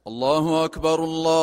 الله أكبر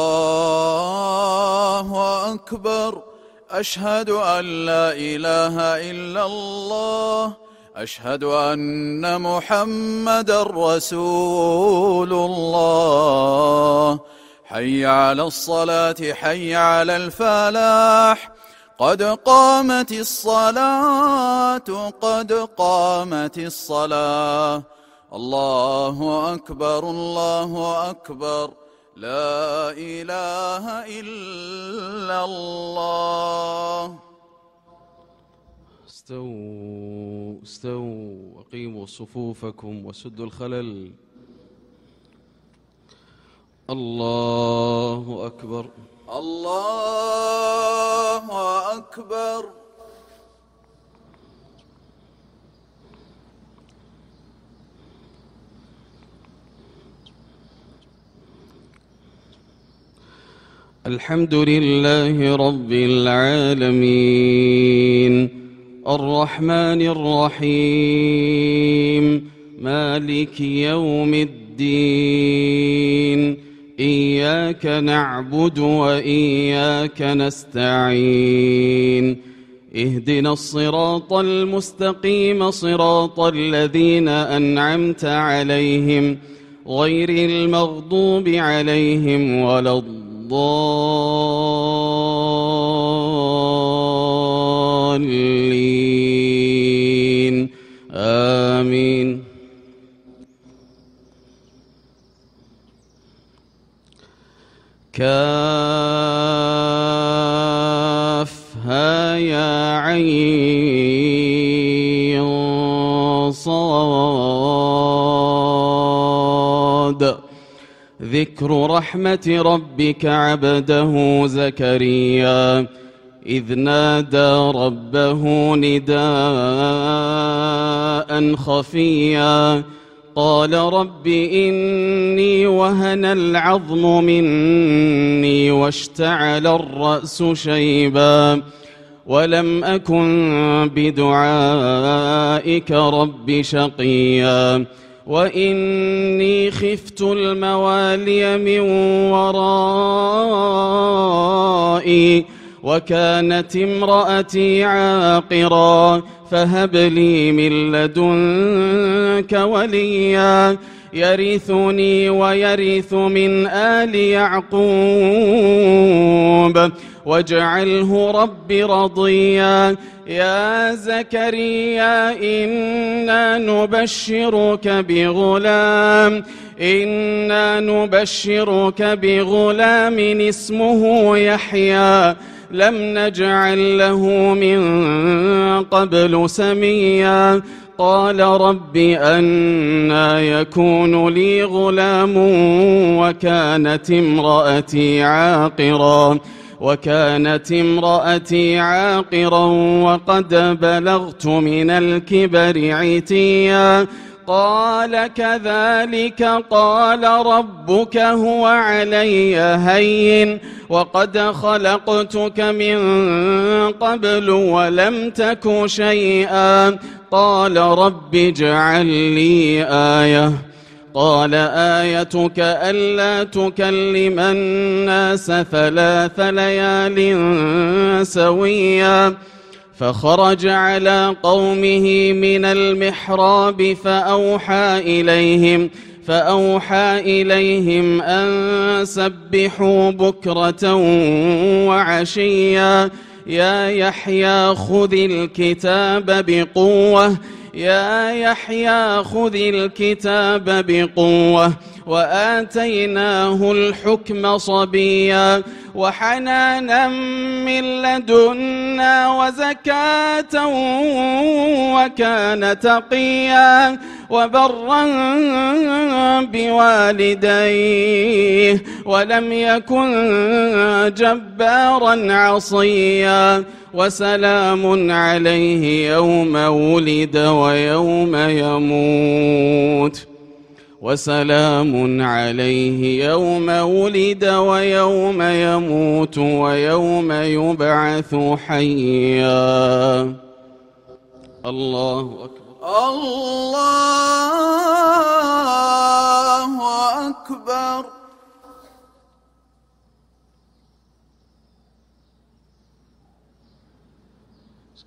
الله أكبر. أشهد أن لا إله إلا الله. أشهد أن محمدًا رسول الله. حي على الصلاة حي على الفلاح. قد قامت الصلاة قد قامت الصلاة. الله أكبر الله أكبر. لا إله إلا الله. استووا استووا وأقيموا صفوفكم وسدوا الخلل. الله أكبر الله أكبر. الحمد لله رب العالمين الرحمن الرحيم مالك يوم الدين. إياك نعبد وإياك نستعين. اهدنا الصراط المستقيم صراط الذين أنعمت عليهم غير المغضوب عليهم ولا الضالين. آمين. كافها يا عين صاد. ذكر رحمة ربك عبده زكريا إذ نادى ربه نداء خفيا قال رب إني وهن العظم مني واشتعل الرأس شيبا ولم أكن بدعائك رب شقيا وإني خفت الموالي من ورائي وكانت امرأتي عاقرا فهب لي من لدنك وليا يرثني ويرث من آل يعقوب واجعله رب رضيا. يا زكريا إنا نبشرك بغلام اسمه يحيى لم نجعل له من قبل سميا. قال رب أنى يكون لي غلام وكانت امرأتي عاقرا وقد بلغت من الكبر عتيا. قال كذلك قال ربك هو علي هين وقد خلقتك من قبل ولم تك شيئا. قال رب اجعل لي آية. قال آيتك ألا تكلم الناس 3 ليال سويا. فخرج على قومه من المحراب فأوحى إليهم أن سبحوا بكرة وعشيا. يا يحيى خذ الكتاب بقوة وآتيناه الحكم صبيا وحنانا من لدنا وزكاة وكان تقيا وبرا بوالديه ولم يكن جبارا عصيا. وسلام عليه يوم ولد ويوم يموت. ويوم يبعث حيا. الله أكبر الله أكبر.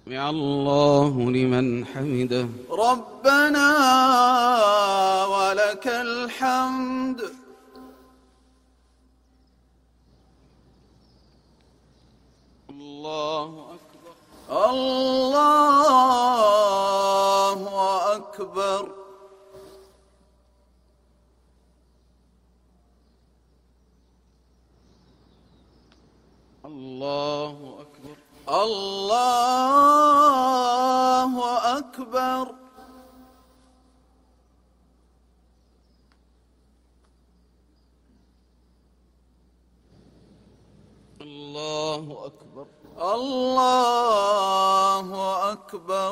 سمع الله لمن حمده. ربنا ولك الحمد. الله أكبر. الله أكبر. الله أكبر. الله أكبر. الله أكبر. الله أكبر.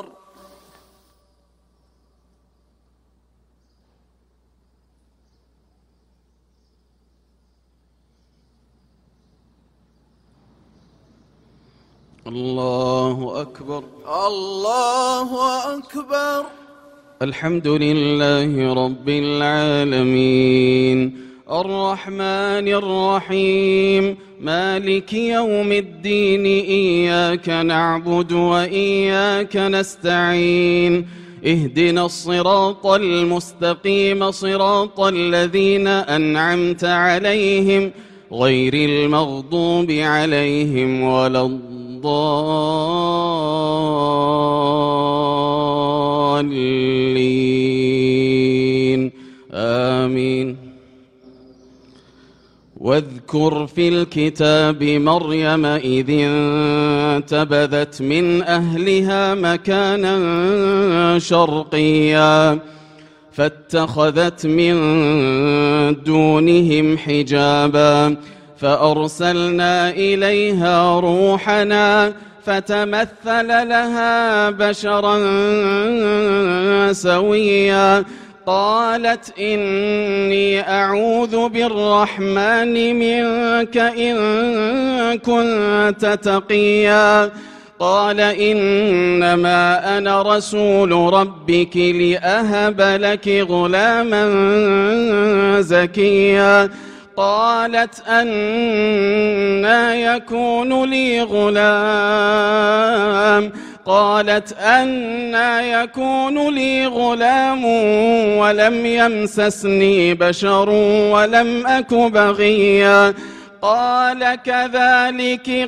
الله أكبر. الله أكبر. الحمد لله رب العالمين الرحمن الرحيم مالك يوم الدين إياك نعبد وإياك نستعين اهدنا الصراط المستقيم صراط الذين أنعمت عليهم غير المغضوب عليهم ولا الضالين آمين. واذكر في الكتاب مريم إذ انتبذت من أهلها مكانا شرقيا فاتخذت من دونهم حجابا فأرسلنا إليها روحنا فتمثل لها بشرا سويا قالت إني أعوذ بالرحمن منك إن كنت تقيا قال إنما أنا رسول ربك لأهب لك غلاما زكيا قالت أنى يكون لي غلام ولم يمسسني بشر ولم أك بغيا قال كذلك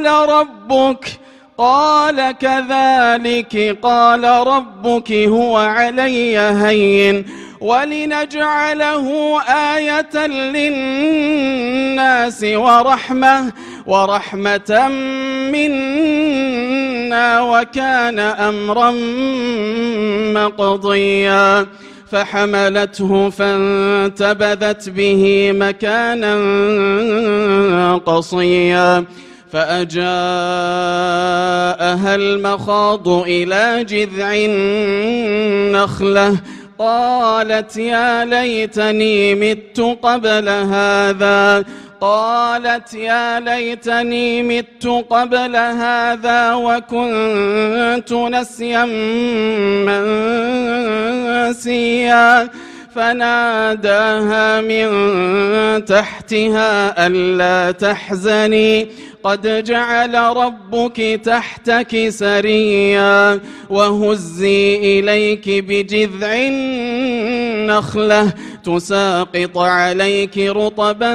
قال ربك هو علي هين ولنجعله آية للناس ورحمة منا وكان أمرا مقضيا فحملته فانتبذت به مكانا قصيا فأجاءها المخاض إلى جذع النخلة قالت يا ليتني مت قبل هذا وكنت نسيا منسيا فناداها من تحتها ألا تحزني قد جعل ربك تحتك سريا وهزي إليك بجذع النخلة تساقط عليك رطبا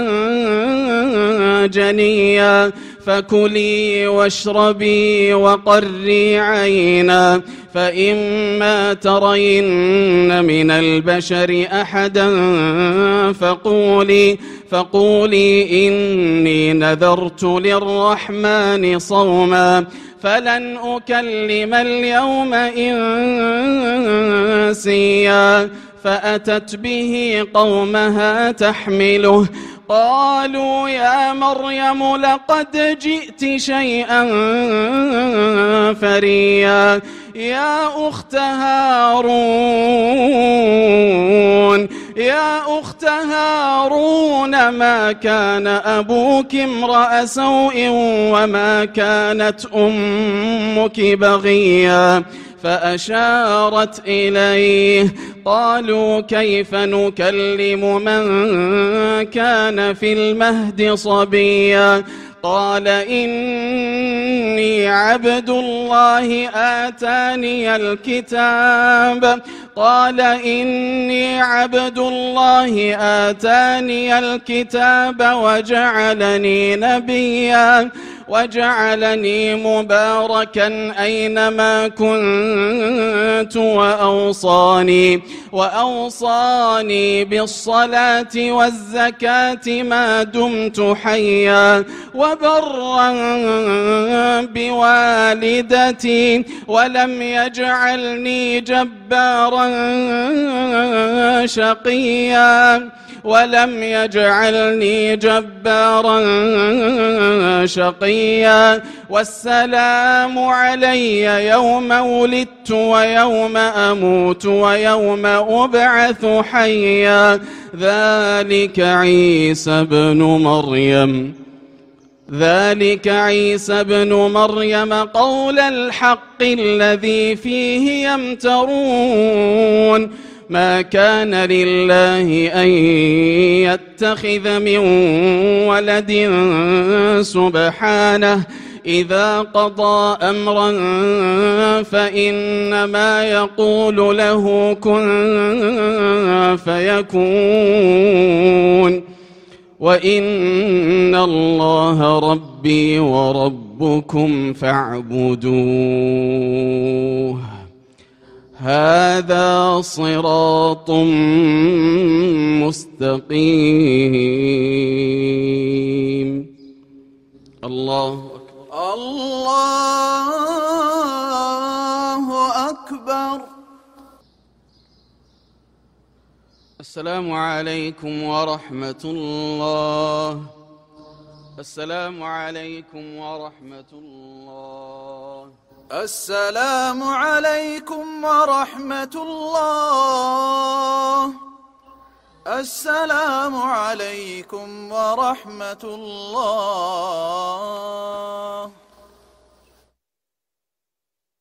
جنيا فكلي واشربي وقري عينا فإما ترين من البشر أحدا فقولي إني نذرت للرحمن صوما فلن أكلم اليوم إنسيا فأتت به قومها تحمله قالوا يا مريم لقد جئت شيئا فريا يا أخت هارون ما كان أبوك امرأ سوء وما كانت أمك بغيا فأشارت إليه قالوا كيف نكلم من كان في المهد صبيا قال إني عبد الله آتاني الكتاب وجعلني نبيا وجعلني مباركا أينما كنت وأوصاني بالصلاة والزكاة ما دمت حيا وبرا بوالدتي ولم يجعلني جبارا شقيا والسلام علي يوم ولدت ويوم أموت ويوم أبعث حيا ذلك عيسى بن مريم قول الحق الذي فيه يمترون ما كان لله أن يتخذ من ولد سبحانه إذا قضى أمرا فإنما يقول له كن فيكون وإن الله ربي وربكم فاعبدوه هذا صراط مستقيم. الله أكبر. الله أكبر. السلام عليكم ورحمة الله. السلام عليكم ورحمة الله. السلام عليكم ورحمة الله. السلام عليكم ورحمة الله.